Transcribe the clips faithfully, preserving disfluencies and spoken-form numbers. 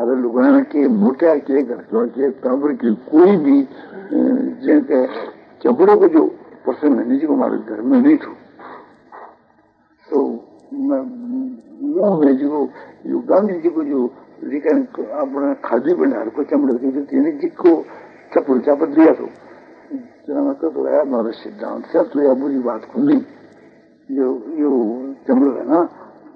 मारे लुगाना के मोटा के घरवा के टाबर के कोई भी जैसे चपड़ों को जो प्रसंग है जी को हमारे घर में नहीं था तो मुंह में जो जो गांधी जी को जो लेकिन अपना खादी भंडार को चमड़े की जो तीन जी को चपड़ चापड़ दिया तो जना तो यार हमारा सिद्धांत से तो यह बुरी बात को नहीं जो यो चमड़ो है ना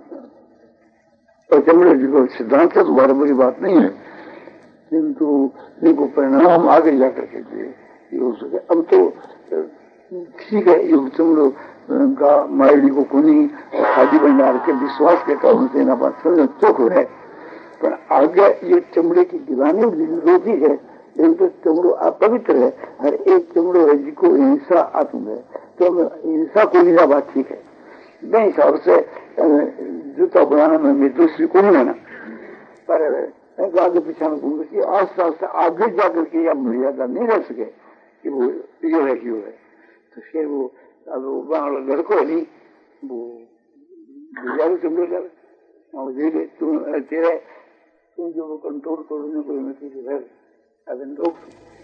और चमड़े जी को सिद्धांत से तुम्हारा बुरी बात नहीं है किंतु इनको परिणाम आगे जाकर के ये हो सके अब तो ठीक है ये चमड़ो का मायडी को कोनी खादी भंडार के विश्वास के कारण से ना बात समझ चौक है पर आगे ये चमड़े की दीवानी रोजी है एक तो चमड़ो अपवित्र है हर एक चमड़ो है जिसको हिंसा आत्म है तो हिंसा को नहीं बात ठीक है मैं हिसाब से जूता बनाने में मैं दूसरी को नहीं है ना पर आगे पीछे में घूम के आस्ते आस्ते आगे जाकर के यह मर्यादा नहीं रह सके कि वो यो है क्यों है तो फिर वो अब वो लड़को है नहीं वो गुजारू चमड़ो जावे और धीरे तुम तेरे तुम जो वो कंट्रोल तोड़ने को नहीं है अब इन लोग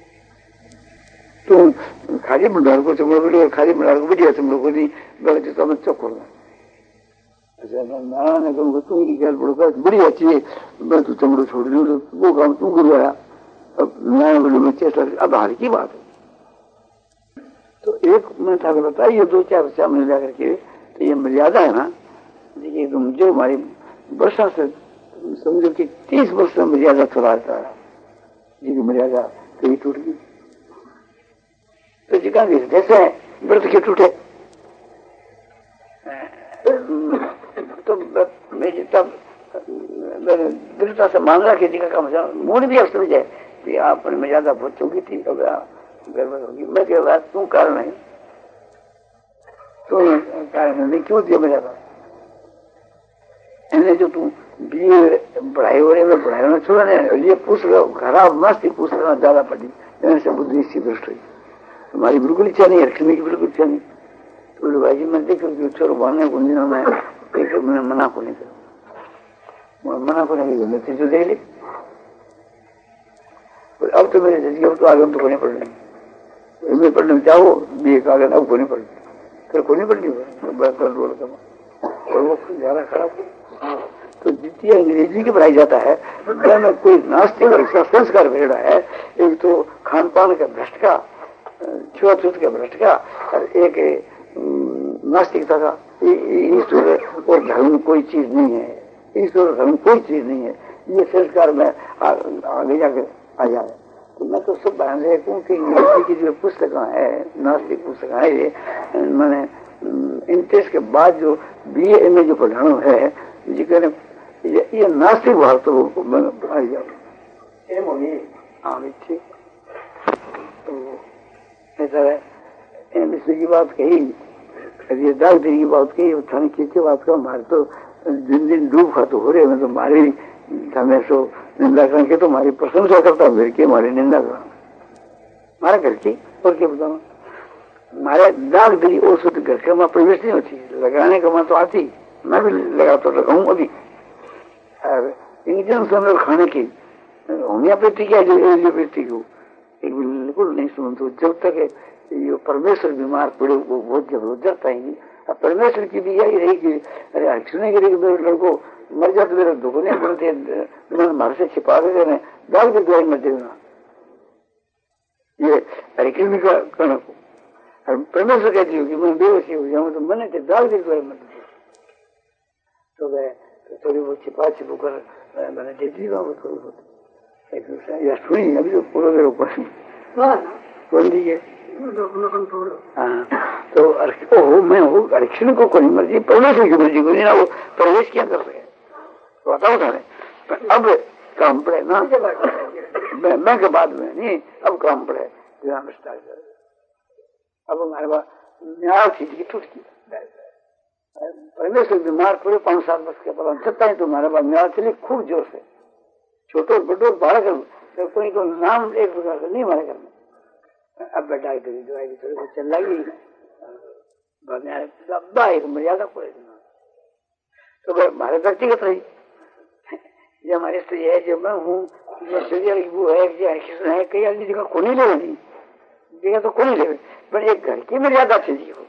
तो खाली भंडार को चमड़ो बैठो खाली भंडार को बढ़िया चमड़ो को नहीं बैठे तो मैं चौक करना अच्छा ना ना कहूँगा तुम ही ख्याल पड़ोगा बढ़िया चाहिए मैं तो चमड़ो छोड़ दूँ वो काम तू करवाया अब नया बोलो मैं चेष्टा अब हार की बात है तो एक मैं था बताया ये दो चार सामने ला करके तो ये मर्यादा है ना देखिए तुम जो हमारी वर्षा से समझो कि तीस वर्ष में मर्यादा चलाता है जी मर्यादा कहीं टूट गई तो जी कहा जैसे व्रत के टूटे तो मैं तब मैंने दृढ़ता से मान रहा कि जी का काम मूड भी अब समझ जाए कि आपने मर्यादा बहुत चुकी थी अब गड़बड़ होगी मैं कह रहा तू कारण है तो कारण नहीं क्यों दिया मर्यादा इन्हें जो तू बी पढ़ाई हो रही है पढ़ाई होना छोड़ा नहीं ये पूछ रहा खराब मस्ती पूछ रहा ज्यादा पड़ी इन्हें से बुद्धि इसकी दृष्टि हुई हमारी बिल्कुल इच्छा नहीं है रखने की बिल्कुल इच्छा नहीं तो बोले भाई जी मैं देखो छोरो बनने को नहीं मैं देखो मैंने मना को नहीं करूँ मना को नहीं करूँ नतीजों दे ली अब तो मेरे जजिए अब तो आगे तो कोने पड़ने मैं पढ़ने चाहो बी ए का आगे अब कोने पड़ने फिर कोने पड़नी कंट्रोल का और वो ज्यादा खराब तो जितनी अंग्रेजी की पढ़ाई जाता है में कोई नास्तिक और इसका संस्कार भेड़ा है एक तो खान पान का भ्रष्ट का छुआछूत का भ्रष्ट का और एक नास्तिकता का ईश्वर और धर्म कोई चीज नहीं है ईश्वर और धर्म कोई चीज नहीं है ये संस्कार में आगे जाकर आ जाए तो मैं तो सब बयान देखूँ कि अंग्रेजी की जो पुस्तक है नास्तिक पुस्तक है ये मैंने इंटरेस्ट के बाद जो बी ए में जो पढ़ाना है जिक्र ये, ये नास्तिक भाव तो आ जाओ हाँ ठीक तो ऐसा है विषय की बात कही ये दागदरी की बात कही थाने की बात का हमारे तो दिन दिन डूब खा तो हो रहे मैं तो हमारी हमेशा निंदा करके तो हमारी प्रशंसा करता फिर के हमारी निंदा करना हमारा घर की और क्या बताऊँ हमारे दाग दरी औसत घर का वहाँ प्रवेश नहीं होती लगाने का वहाँ तो आती मैं भी लगाता लगाऊँ अभी इंजन समझ खाने की होम्योपैथी क्या जो एलियोपैथी को बिल्कुल नहीं सुनते जब तक ये परमेश्वर बीमार पड़े वो बहुत जबरदस्त आएंगी अब परमेश्वर की भी यही रही कि अरे अक्षुने के लिए मेरे लड़को मर जाते मेरे दुख नहीं पड़ते मैंने मार से छिपा के देने दाग के द्वारा मत देना ये अरिकृमि का करना को और परमेश्वर कहती हूँ कि मैं बेवसी हो जाऊँ तो मैंने तो दाग के द्वारा मत दे तो वह थोड़ी बहुत छिपा छिपू कर मैंने दे दी वहाँ थोड़ी बहुत एक दूसरा या सुनी अभी तो पूरा देर ऊपर बोल दीजिए हाँ तो ओ मैं हूँ अरिक्षण को कोई मर्जी परमेश्वर की मर्जी को नहीं ना वो प्रवेश क्या कर रहे हैं बताओ था अब काम पड़े ना मैं, मैं के बाद में नहीं अब काम पड़े विराम स्टार्ट कर अब हमारे पास न्याय थी कि टूट गई परमेश्वर बीमार पड़े पांच सात वर्ष के बाद सत्ता ही तुम्हारे पास न्याय चली खूब जोर से छोटो बटो बारह कर कोई को नाम एक प्रकार से नहीं हमारे घर में अब बेटा करी दवाई की थोड़ी बहुत चल लगी लंबा एक मर्यादा पड़े तो हमारे व्यक्तिगत रही ये हमारे से है, जो मैं हूँ, जो सूर्य वो है, जो कृष्ण है, कई आदमी जगह को नहीं ले जगह तो कौन ले, पर एक घर की मर्यादा चाहिए हो।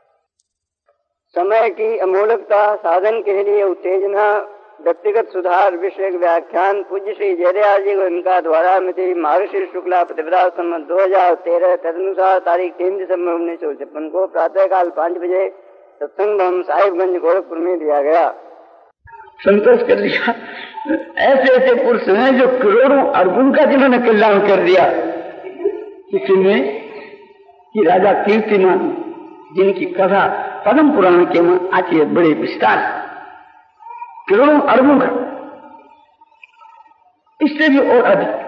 समय की अमूलकता साधन के लिए उत्तेजना, व्यक्तिगत सुधार, विषय व्याख्यान पूज्य श्री जयदयाल जी को इनका द्वारा मिति मार्गशीर शुक्ला प्रतिपदा संवत दो हजार तेरह तदनुसार तारीख तीन दिसंबर उन्नीस सौ छप्पन को प्रातः काल पाँच बजे सत्संग भवन साहिबगंज गोरखपुर में दिया गया। संतोष कर लिया। ऐसे ऐसे पुरुष हैं जो करोड़ों अर्जुन का जिन्होंने कल्याण कर दिया। किसी में कि राजा कीर्तिमान, जिनकी कथा पद्म पुराण के में आती है बड़े विस्तार, करोड़ों अर्जुन का, इससे भी और अधिक।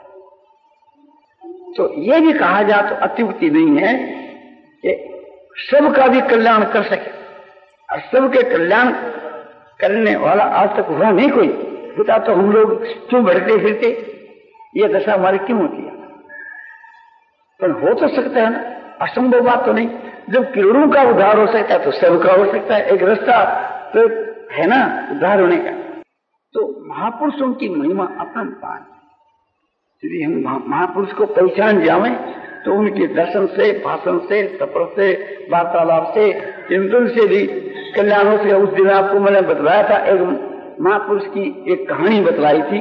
तो ये भी कहा जाए तो अत्युक्ति नहीं है कि सबका भी कल्याण कर सके, और सबके कल्याण करने वाला आज तक हुआ नहीं कोई। बता तो हम लोग क्यों भटकते फिरते, ये दशा हमारी क्यों होती है? पर हो तो सकता है ना, असंभव बात तो नहीं। जब करोड़ों का उद्धार हो सकता है तो सबका हो सकता है। एक रास्ता तो है ना उद्धार होने का। तो महापुरुषों की महिमा अपरंपार। यदि हम महापुरुष को पहचान जावे तो उनके दर्शन से, भाषण से, सफर से, वार्तालाप से, चिंतन से भी कल्याण हो सके। उस दिन आपको मैंने बतलाया था, एक महापुरुष की एक कहानी बतलाई थी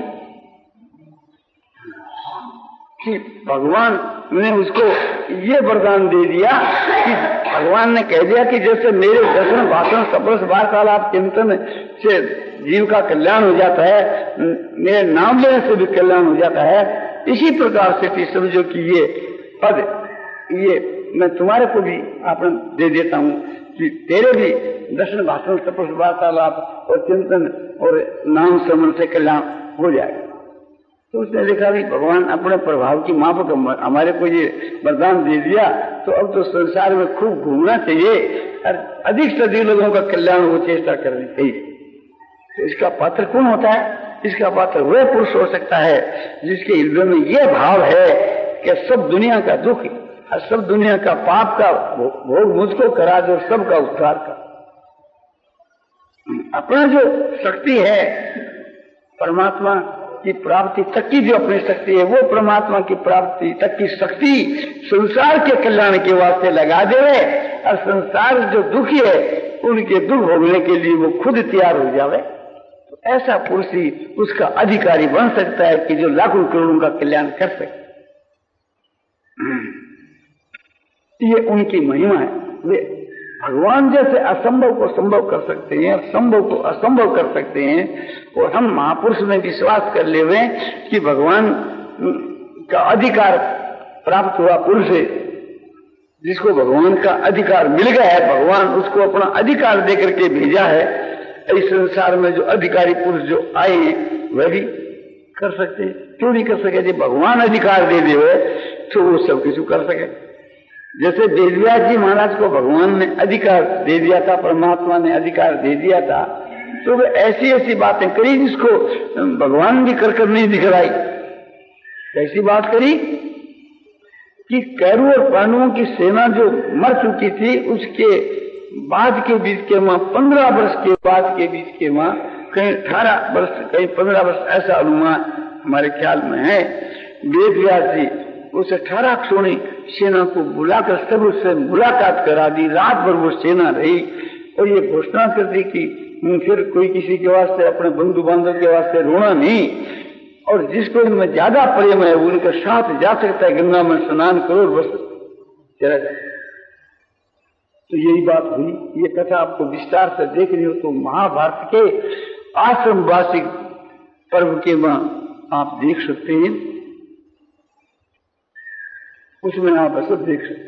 कि भगवान ने उसको ये वरदान दे दिया कि भगवान ने कह दिया कि जैसे मेरे दर्शन, भाषण, सफर, वार्तालाप, चिंतन से जीव का कल्याण हो जाता है, मेरे नाम लेने से भी कल्याण हो जाता है, इसी प्रकार से समझो कि ये पद, ये मैं तुम्हारे को भी आपने दे देता हूँ कि तेरे भी दर्शन, भाषण, सफर, वार्तालाप और चिंतन और नाम स्मरण से कल्याण हो जाएगा। तो उसने देखा कि भगवान अपने प्रभाव की माफक हमारे को ये वरदान दे दिया, तो अब तो संसार में खूब घूमना चाहिए और अधिक से अधिक लोगों का कल्याण हो चेष्टा करनी चाहिए। तो इसका पात्र कौन होता है? इसका पात्र वह पुरुष हो सकता है जिसके हृदय में यह भाव है कि सब दुनिया का दुख और सब दुनिया का पाप का भोग मुझको करा दो, सबका उद्धार कर। अपना जो शक्ति है परमात्मा की प्राप्ति तक की, जो अपनी शक्ति है वो परमात्मा की प्राप्ति तक की शक्ति संसार के कल्याण के वास्ते लगा दे, और संसार जो दुखी है उनके दुख भोगने के लिए वो खुद तैयार हो जावे। तो ऐसा पुरुष ही उसका अधिकारी बन सकता है कि जो लाखों करोड़ों का कल्याण कर सके। ये उनकी महिमा है। वे भगवान जैसे असंभव को संभव कर सकते हैं, संभव को असंभव कर सकते हैं। और हम महापुरुष में विश्वास कर ले हुए कि भगवान का अधिकार प्राप्त हुआ पुरुष है, जिसको भगवान का अधिकार मिल गया है, भगवान उसको अपना अधिकार देकर के भेजा है। इस संसार में जो अधिकारी पुरुष जो आए हैं वह भी कर सकते हैं, क्यों नहीं कर सके? जब भगवान अधिकार दे दे तो वो सब कुछ कर सके। जैसे वेदव्यास जी महाराज को भगवान ने अधिकार दे दिया था, परमात्मा ने अधिकार दे दिया था, तो वे ऐसी ऐसी बातें करी जिसको भगवान भी कर कर नहीं दिखलाई। ऐसी बात करी कि कैरू और पांडवों की सेना जो मर चुकी थी, उसके बाद के बीच के मां पंद्रह वर्ष के बाद के बीच के मां कहीं अठारह वर्ष कहीं पंद्रह वर्ष, ऐसा अनुमान हमारे ख्याल में है। वेदव्यास जी उस अठारह क्षोणी सेना को बुलाकर सब उससे मुलाकात करा दी। रात भर वो सेना रही और ये घोषणा कर दी कि फिर कोई किसी के वास्ते, अपने बंधु बांधव के वास्ते रोना नहीं, और जिसको इनमें ज्यादा प्रेम है वो उनके साथ जा सकता है, गंगा में स्नान करो, बस चला जाए। तो यही बात हुई। ये कथा आपको विस्तार से देख रही हो तो महाभारत के आश्रम वार्षिक पर्व के वहां आप देख सकते हैं, उसमें आप ऐसा देख सकते।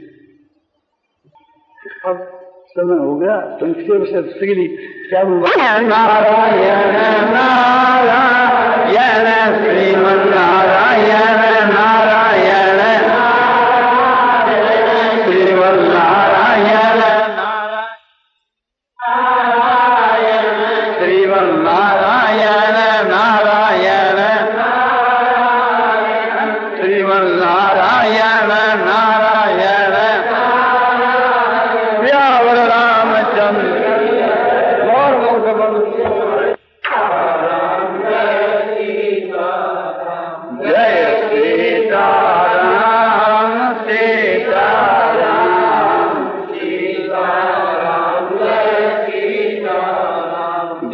अब समय हो गया, संक्षेप से श्री क्या नारायण नारायण श्रीमन नारायण नारायण श्रीमन नारायण श्रीमन नारायण नारायण श्रीमन नारायण नारायण व्यावर रामचंद्र और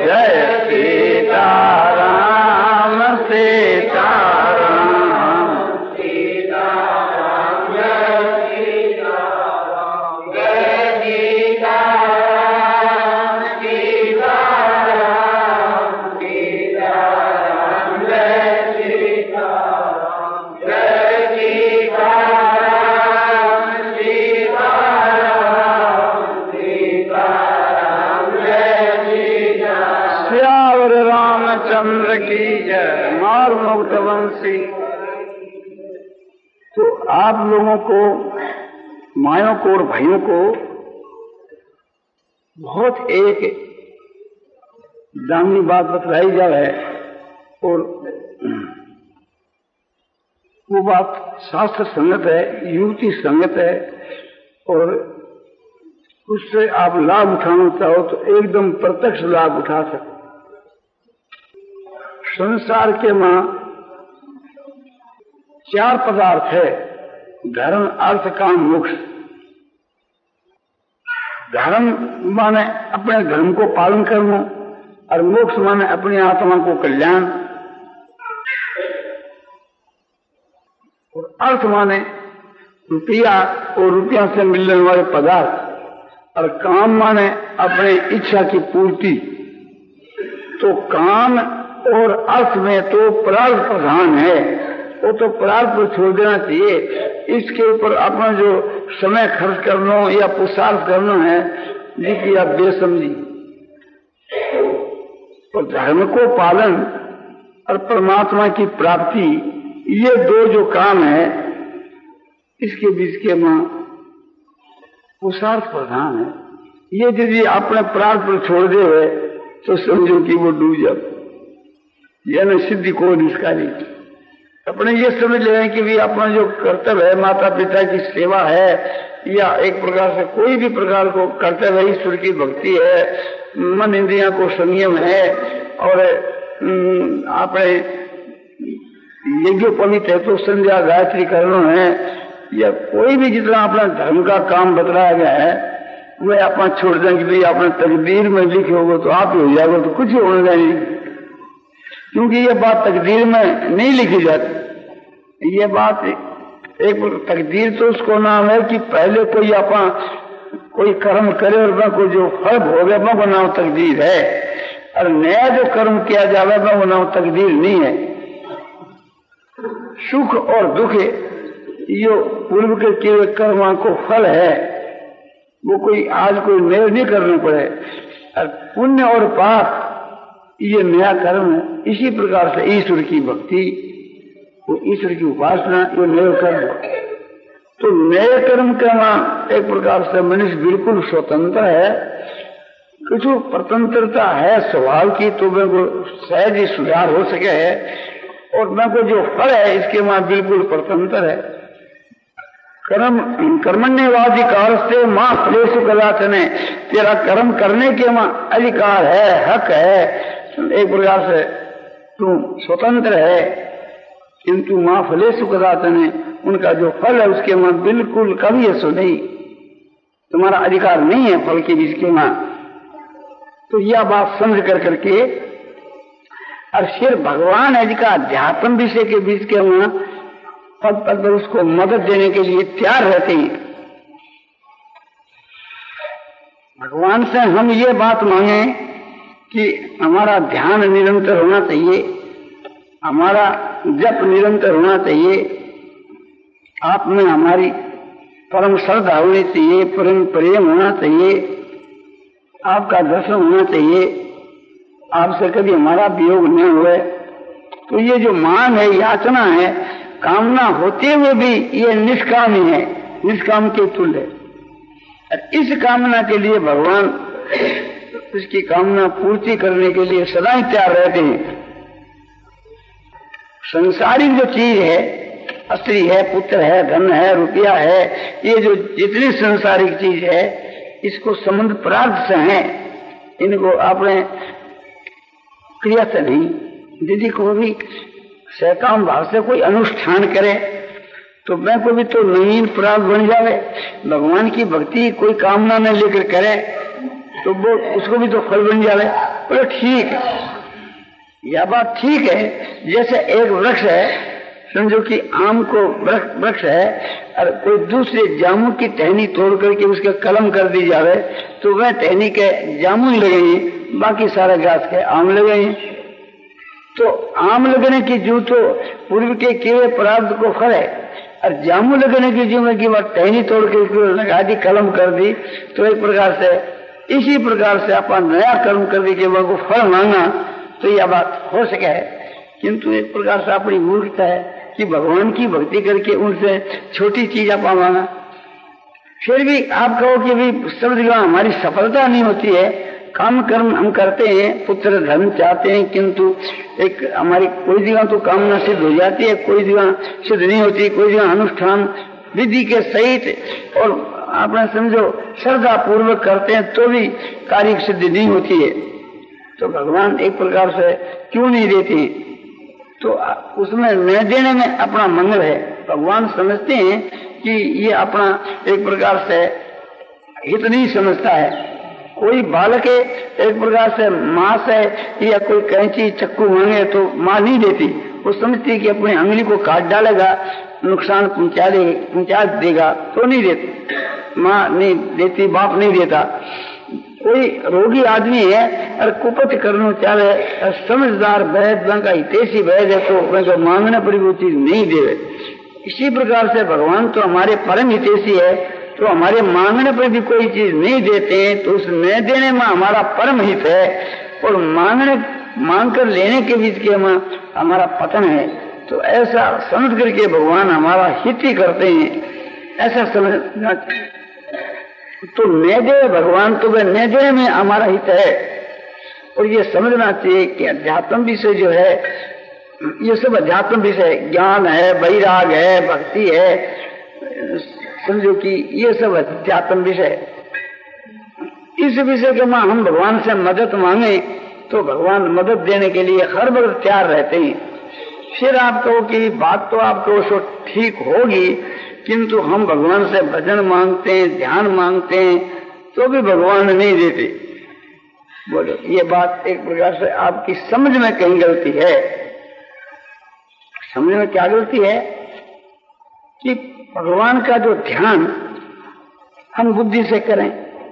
जय सीताराम सीताराम सीताराम जय सीताराम जय सीताराम सीताराम सीताराम जय सीताराम जय सीताराम सीताराम सीताराम जय सीताराम। श्यावर रामचंद्र की जय। मार मुक्त वंशी। तो आप लोगों को, मायों को और भाइयों को बहुत एक दामनी बात बतलाई जाए और वो बात शास्त्र संगत है, युक्ति संगत है और उससे आप लाभ उठाना चाहो तो एकदम प्रत्यक्ष लाभ उठा सको। संसार के मां चार पदार्थ है, धर्म अर्थ काम मोक्ष। धर्म माने अपने धर्म को पालन करना और मोक्ष माने अपनी आत्मा को कल्याण और अर्थ माने रुपया और रुपया से मिलने वाले पदार्थ और काम माने अपने इच्छा की पूर्ति। तो काम और अर्थ में तो प्रार्थ प्रधान है, वो तो प्रार्थ को छोड़ देना चाहिए। इसके ऊपर अपना जो समय खर्च करना या पुरुषार्थ करना है जिसकी आप बेसमझी। तो धर्म को पालन और परमात्मा की प्राप्ति, ये दो जो काम है इसके बीच के मां पुरुषार्थ प्रधान है। ये यदि आपने प्रार्थ पर छोड़ दे हुए तो समझो कि वो डूब जाओ, यानी सिद्धि को निष्कारी। अपने ये समझ ले कि भी अपना जो कर्तव्य है, माता पिता की सेवा है या एक प्रकार से कोई भी प्रकार को कर्तव्य है, ईश्वर की भक्ति है, मन इंद्रियों को संयम है और अपने यज्ञोपवीत है तो संध्या गायत्री करना है या कोई भी जितना अपना धर्म का काम बतलाया गया है वह अपना छोड़ दें कि भाई अपने तकदीर में लिखे होगा तो आप ही हो जाएगा, तो कुछ ही होने नहीं। क्योंकि ये बात तकदीर में नहीं लिखी जाती। ये बात एक तकदीर तो उसको नाम है कि पहले कोई अपना कोई कर्म करे और वह को जो फल भोगे वह को नाम तकदीर है, और नया जो कर्म किया जावे वह को नाम तकदीर नहीं है। सुख और दुख ये पूर्व के किए कर्म को फल है, वो कोई आज कोई नया नहीं करना पड़े। और पुण्य और पाप ये नया कर्म है। इसी प्रकार से ईश्वर की भक्ति, वो ईश्वर की उपासना, ये नया कर्म है। तो नए कर्म करना एक प्रकार से मनुष्य बिल्कुल स्वतंत्र है। कुछ स्वतंत्रता है स्वभाव की, तो मैं को सहज ही सुधार हो सके है, और मैं को जो फल है इसके वहां बिल्कुल स्वतंत्र है। कर्म कर्मण्यवाधिकार से मां फलेषु कदाचने, तेरा कर्म करने के वहां अधिकार है, हक है, एक प्रकार से तू स्वतंत्र है। किंतु मां फलेषु कदाचने, उनका जो फल है उसके वहां बिल्कुल कभी ऐसा नहीं, तुम्हारा अधिकार नहीं है फल के बीच के वहां। तो यह बात समझ कर करके और फिर भगवान आदि का अध्यात्म विषय के बीच के वहां पद पद पर उसको मदद देने के लिए तैयार रहते हैं। भगवान से हम ये बात मांगे कि हमारा ध्यान निरंतर होना चाहिए, हमारा जप निरंतर होना चाहिए, आप में हमारी परम श्रद्धा होनी चाहिए, परम प्रेम होना चाहिए, आपका दर्शन होना चाहिए, आपसे कभी हमारा वियोग न हुए। तो ये जो मांग है, याचना है, कामना होते हुए भी ये निष्काम ही है, निष्काम के तुल्य है। और इस कामना के लिए भगवान उसकी कामना पूर्ति करने के लिए सदा ही तैयार रहते हैं। संसारिक जो चीज है, स्त्री है, पुत्र है, धन है, रुपया है, ये जो जितनी संसारिक चीज है इसको संबंध प्रार्थ से है, इनको अपने क्रिया से नहीं। यदि को भी सकाम भाव से कोई अनुष्ठान करे तो मैं को भी तो नवीन प्राप्त बन जावे। भगवान की भक्ति कोई कामना न लेकर करे तो वो उसको भी तो फल बन जावे। बोले ठीक है, यह बात ठीक है। जैसे एक वृक्ष है, समझो कि आम को वृक्ष है और कोई दूसरे जामुन की टहनी तोड़ करके उसके कलम कर दी जावे तो वह टहनी के जामुन लगेंगे, बाकी सारा घास के आम लगेंगे। तो आम लगने की जू तो पूर्व के किए प्राप्त को फल है, और जामुन लगने की जू में की वह टहनी तोड़ के लगा दी, कलम कर दी। तो एक प्रकार से इसी प्रकार से अपन नया कर्म कर दी कि वह को फल मांगा तो यह बात हो सके है। किंतु एक प्रकार से अपनी मूर्खता है कि भगवान की भक्ति करके उनसे छोटी चीज आप मांगा। फिर भी आप कहो कि भी सब जगह हमारी सफलता नहीं होती है, काम कर्म हम करते हैं, पुत्र धर्म चाहते हैं, किंतु एक हमारी कोई जगह तो कामना सिद्ध हो जाती है, कोई जगह सिद्ध नहीं होती, कोई जगह अनुष्ठान विधि के सहित और आपने समझो श्रद्धा पूर्वक करते हैं तो भी कार्य सिद्धि नहीं होती है। तो भगवान एक प्रकार से क्यों नहीं देते? तो उसमें न देने में अपना मंगल है। भगवान समझते हैं कि ये अपना एक प्रकार से हित नहीं समझता है। कोई बालक है एक प्रकार से मां से या कोई कैंची चक्कू मांगे तो मां नहीं देती, वो समझती है कि अपनी अंगुली को काट डालेगा, नुकसान पहुंचा दे पहुंचा देगा तो नहीं देती, मां नहीं देती, बाप नहीं देता। कोई रोगी आदमी है और कुपथ करना चाहे और समझदार वैद का हितेशी वैद है तो वह मांगने पर वो चीज नहीं देवे। इसी प्रकार से भगवान तो हमारे परम हितेशी है, तो हमारे मांगने पर भी कोई चीज नहीं देते हैं तो उस न देने में हमारा परम हित है, और मांगने मांग कर लेने के बीच के में हमारा पतन है। तो ऐसा समझ करके भगवान हमारा हित ही करते हैं, ऐसा समझना। तो न दे भगवान तो वह न देने में हमारा हित है। और ये समझना चाहिए कि अध्यात्म विषय जो है ये सब अध्यात्म विषय, ज्ञान है, वैराग है, भक्ति है, समझो कि ये सब अध्यात्म विषय। इस विषय के मां हम भगवान से मदद मांगे तो भगवान मदद देने के लिए हर वक्त तैयार रहते हैं। फिर आप कहो कि बात तो आप कहो सो ठीक होगी, किंतु हम भगवान से भजन मांगते हैं, ध्यान मांगते हैं तो भी भगवान नहीं देते। बोलो ये बात एक प्रकार से आपकी समझ में कहीं गलती है। समझ में क्या गलती है कि भगवान का जो ध्यान हम बुद्धि से करें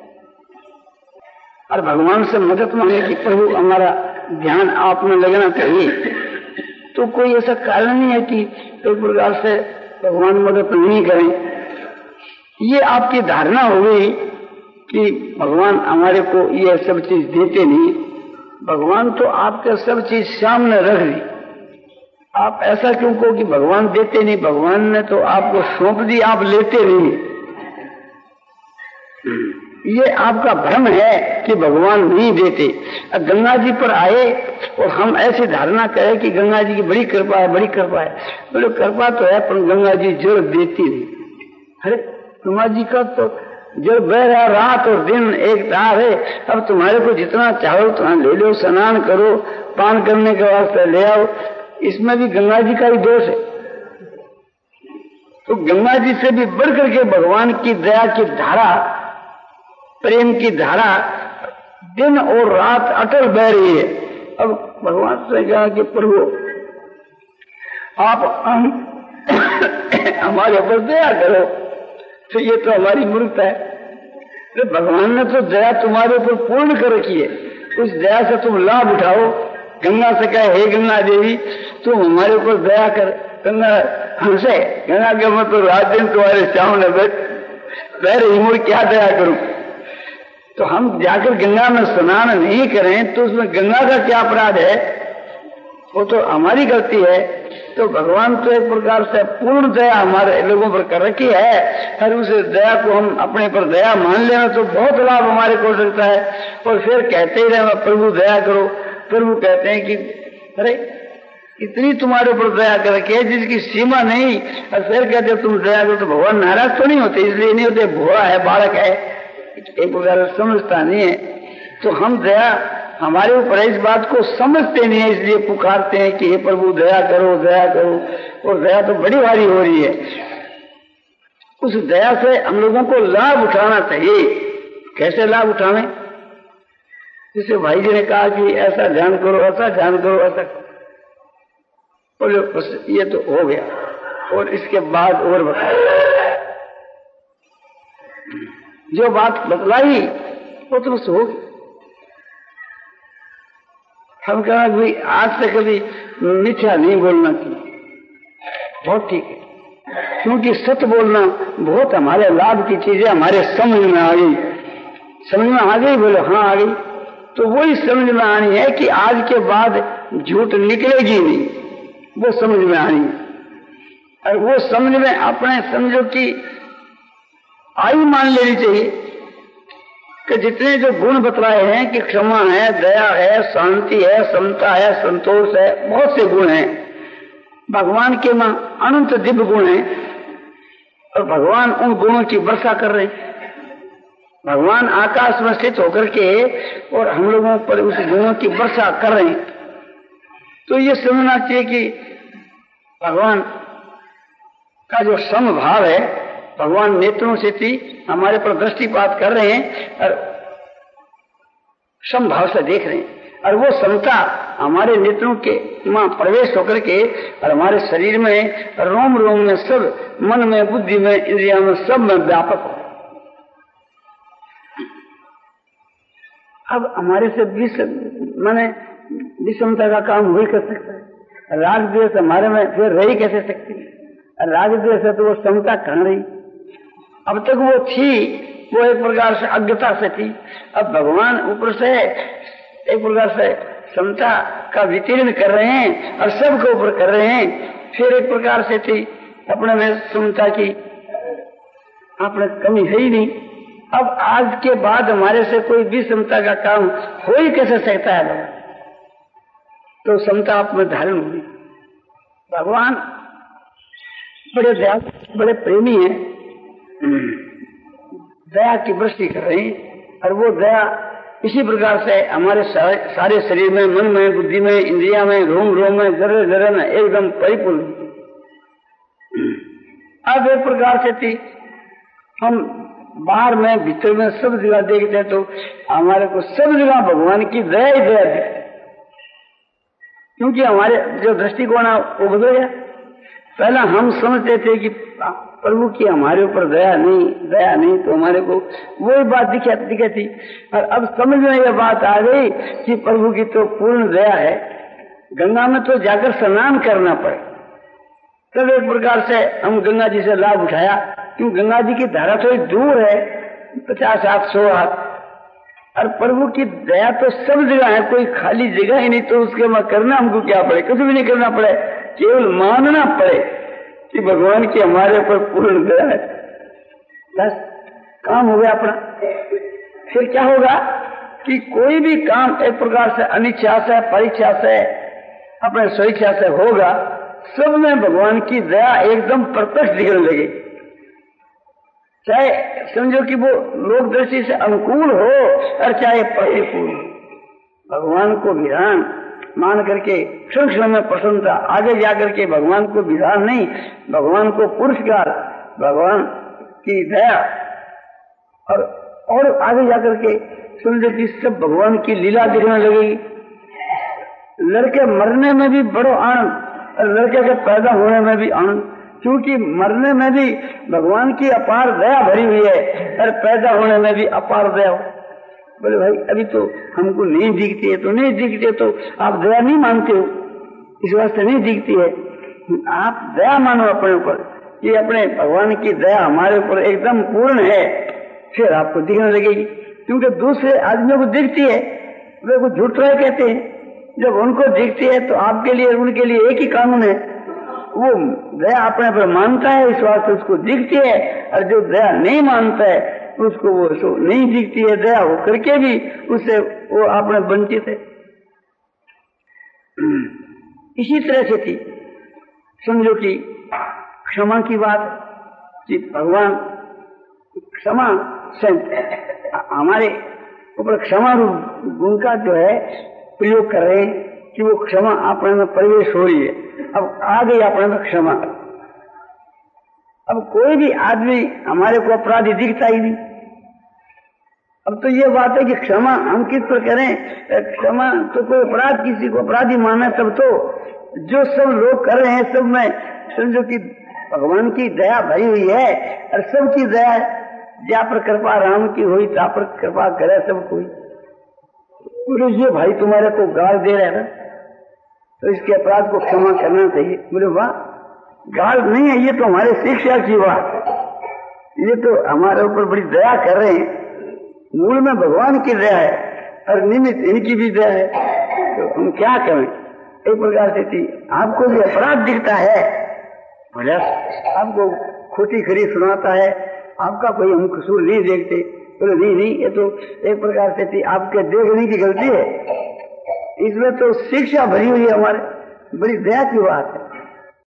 और भगवान से मदद मांगे कि प्रभु हमारा ध्यान आप में लगना चाहिए, तो कोई ऐसा कारण नहीं है कि एक प्रकार से भगवान मदद नहीं करें। ये आपकी धारणा हो गई कि भगवान हमारे को ये सब चीज देते नहीं। भगवान तो आपके सब चीज सामने रख दी, आप ऐसा क्यों कहो कि भगवान देते नहीं? भगवान ने तो आपको सौंप दी, आप लेते नहीं। ये आपका भ्रम है कि भगवान नहीं देते। गंगा जी पर आए और हम ऐसी धारणा करें कि गंगा जी की बड़ी कृपा है, बड़ी कृपा है। बोले कृपा तो है पर गंगा जी जल देती नहीं। अरे गंगा जी का तो जल बह रहा, रात और दिन एक तार है। अब तुम्हारे को जितना चाहो उतना ले लो, स्नान करो, पान करने के वास्ते ले आओ, इसमें भी गंगा जी का ही दोष है। तो गंगा जी से भी बढ़ करके भगवान की दया की धारा, प्रेम की धारा दिन और रात अटल बह रही है। अब भगवान से कहा कि प्रभु आप हम हमारे ऊपर दया करो, तो ये तो हमारी मूर्खता है। तो भगवान ने तो दया तुम्हारे ऊपर पूर्ण कर रखी है, उस दया से तुम लाभ उठाओ। गंगा से कहे हे गंगा देवी तुम हमारे ऊपर दया कर। गंगा हमसे गंगा के मैं तो रात दिन तुम्हारे सामने बैठ बह रही हूँ, क्या दया करूं? तो हम जाकर गंगा में स्नान नहीं करें तो उसमें गंगा का क्या अपराध है? वो तो हमारी गलती है। तो भगवान तो एक प्रकार से पूर्ण दया हमारे लोगों पर कर रखी है, और उस दया को हम अपने पर दया मान लेना तो बहुत लाभ हमारे को हो सकता है। और फिर कहते ही रहे प्रभु दया करो। प्रभु कहते हैं कि अरे इतनी तुम्हारे ऊपर दया कर रखी है जिसकी सीमा नहीं, और फिर कहते तुम दया करो। तो भगवान नाराज तो नहीं होते, इसलिए नहीं होते, भोला है, बालक है, एक प्रकार समझता नहीं है। तो हम दया हमारे ऊपर इस बात को समझते नहीं है, इसलिए पुकारते हैं कि हे प्रभु दया करो, दया करो। और दया तो बड़ी भारी हो रही है। उस दया से हम लोगों को लाभ उठाना चाहिए। कैसे लाभ उठावें? जिसे भाई जी ने कहा कि ऐसा ध्यान करो, ऐसा ध्यान करो, ऐसा बोले बस ये तो हो गया, और इसके बाद और बताओ। जो बात बतलाई वो तो बस होगी। हम कहा भाई आज से कभी मिथ्या नहीं बोलना चाहिए, बहुत ठीक है, क्योंकि सत्य बोलना बहुत हमारे लाभ की चीजें हमारे समझ में आ गई। समझ में आ गई, बोले हाँ आ गई, तो वही समझ में आनी है कि आज के बाद झूठ निकलेगी नहीं, वो समझ में आनी है। और वो समझ में अपने समझो कि आयु मान लेनी चाहिए कि जितने जो गुण बतलाए हैं कि क्षमा है, दया है, शांति है, समता है, संतोष है, बहुत से गुण हैं। भगवान के मां अनंत दिव्य गुण हैं और भगवान उन गुणों की वर्षा कर रहे हैं। भगवान आकाश में स्थित होकर के और हम लोगों पर उस गुणों की वर्षा कर रहे हैं। तो ये समझना चाहिए कि भगवान का जो समभाव है, भगवान नेत्रों से थी हमारे पर दृष्टिपात कर रहे हैं और समभाव से देख रहे हैं, और वो समता हमारे नेत्रों के मां प्रवेश होकर के और हमारे शरीर में, रोम रोम में, सब मन में, बुद्धि में, इंद्रिया में, सब में व्यापक हो। अब हमारे से विष माने विषमता का काम हो ही कर सकता है। राग द्वेष हमारे में फिर रही कैसे सकती है? राग द्वेष है तो वो समता कहां रही? अब तक वो थी, वो एक प्रकार से अज्ञता से थी। अब भगवान ऊपर से एक प्रकार से समता का वितीर्ण कर रहे हैं और सबके ऊपर कर रहे हैं। फिर एक प्रकार से थी अपने में समता की आपने कमी है ही नहीं। अब आज के बाद हमारे से कोई भी समता का काम हो ही कैसे सकता है? तो समता आप में धारण हुई। भगवान बड़े दया, बड़े प्रेमी हैं, दया की वृष्टि कर रहे हैं, और वो दया इसी प्रकार से हमारे सारे शरीर में, मन में, बुद्धि में, इंद्रिया में, रोम रोम में, जर्रे जर्रे में एकदम परिपूर्ण। अब एक प्रकार से थी हम बाहर में, भीतर में, सब जगह देखते हैं तो हमारे को सब जगह भगवान की दया ही दया दिखती, क्योंकि हमारे जो दृष्टिकोण है वो बदल गया। पहला हम समझते थे कि प्रभु की हमारे ऊपर दया नहीं, दया नहीं, तो हमारे को वही बात दिखा दिखी थी। और अब समझ में यह बात आ गई कि प्रभु की तो पूर्ण दया है। गंगा में तो जाकर स्नान करना पड़े, तब एक प्रकार से हम गंगा जी से लाभ उठाया, क्यों गंगा जी की धारा थोड़ी दूर है, पचास हाथ सौ हाथ, और प्रभु की दया तो सब जगह है, कोई खाली जगह ही नहीं। तो उसके में करना हमको क्या पड़े? कुछ भी नहीं करना पड़े, केवल मानना पड़े कि भगवान की हमारे ऊपर पूर्ण दया है, बस काम हो गया अपना। फिर क्या होगा कि कोई भी काम एक प्रकार से अनिच्छा से, परीक्षा से, अपने स्वेच्छा से होगा, सब में भगवान की दया एकदम प्रत्यक्ष दिखने लगे। चाहे समझो कि वो लोक दृष्टि से अनुकूल हो और चाहे प्रतिकूल हो, भगवान को विधान मान करके क्षण क्षण में प्रसन्नता, आगे जाकर के भगवान को विधान नहीं, भगवान को पुरस्कार, भगवान की दया, और और आगे जाकर के समझो कि सब भगवान की लीला दिखने लगेगी। लड़के मरने में भी बड़ो आनंद और लड़के के पैदा होने में भी आनंद, क्योंकि मरने में भी भगवान की अपार दया भरी हुई है और पैदा होने में भी अपार दया। बोले भाई अभी तो हमको नहीं दिखती है, तो नहीं दिखती है, तो आप दया नहीं मानते हो, इस वास्ते नहीं दिखती है। आप दया मानो अपने ऊपर, ये अपने भगवान की दया हमारे ऊपर एकदम पूर्ण है, फिर आपको दिखने लगेगी। क्योंकि दूसरे आदमियों को दिखती है, वे को झूठ रहे कहते हैं, जब उनको दिखती है तो आपके लिए उनके लिए एक ही कानून है, वो दया अपने पर मानता है, इस वास्ते उसको दिखती है, और जो दया नहीं मानता है उसको वो सो नहीं दिखती है, दया हो करके भी उससे वो अपने वंचित है। इसी तरह से थी समझो कि क्षमा की बात, कि भगवान क्षमा से हमारे ऊपर क्षमा रूप गुण का जो है प्रयोग कर रहे हैं कि वो क्षमा अपने में प्रवेश हो रही है। अब आ गई अपने में क्षमा। अब कोई भी आदमी हमारे को अपराधी दिखता ही नहीं, अब तो ये बात है कि क्षमा हम किस पर करें? क्षमा तो कोई अपराध किसी को अपराधी माना तब तो, जो सब लोग कर रहे हैं सब में समझो कि भगवान की दया भरी हुई है और सबकी दया जा पर कृपा राम की हुई ता पर कृपा करे सब कोई। बोले ये भाई तुम्हारे को गाल दे रहे हैं तो इसके अपराध को क्षमा करना चाहिए। बोले वाह, गाल नहीं है ये तो हमारे शिक्षा की बात है, ये तो हमारे ऊपर बड़ी दया कर रहे हैं। मूल में भगवान की दया है और निमित्त इनकी भी दया है, तो हम क्या करें? एक प्रकार से थी आपको भी अपराध दिखता है, बोले आपको खोटी खरी सुनाता है, आपका कोई हम कसूर नहीं देखते। बोले नहीं नहीं ये तो एक प्रकार से थी आपके देखने की गलती है, इसमें तो शिक्षा भरी हुई है हमारे, बड़ी दया की बात है।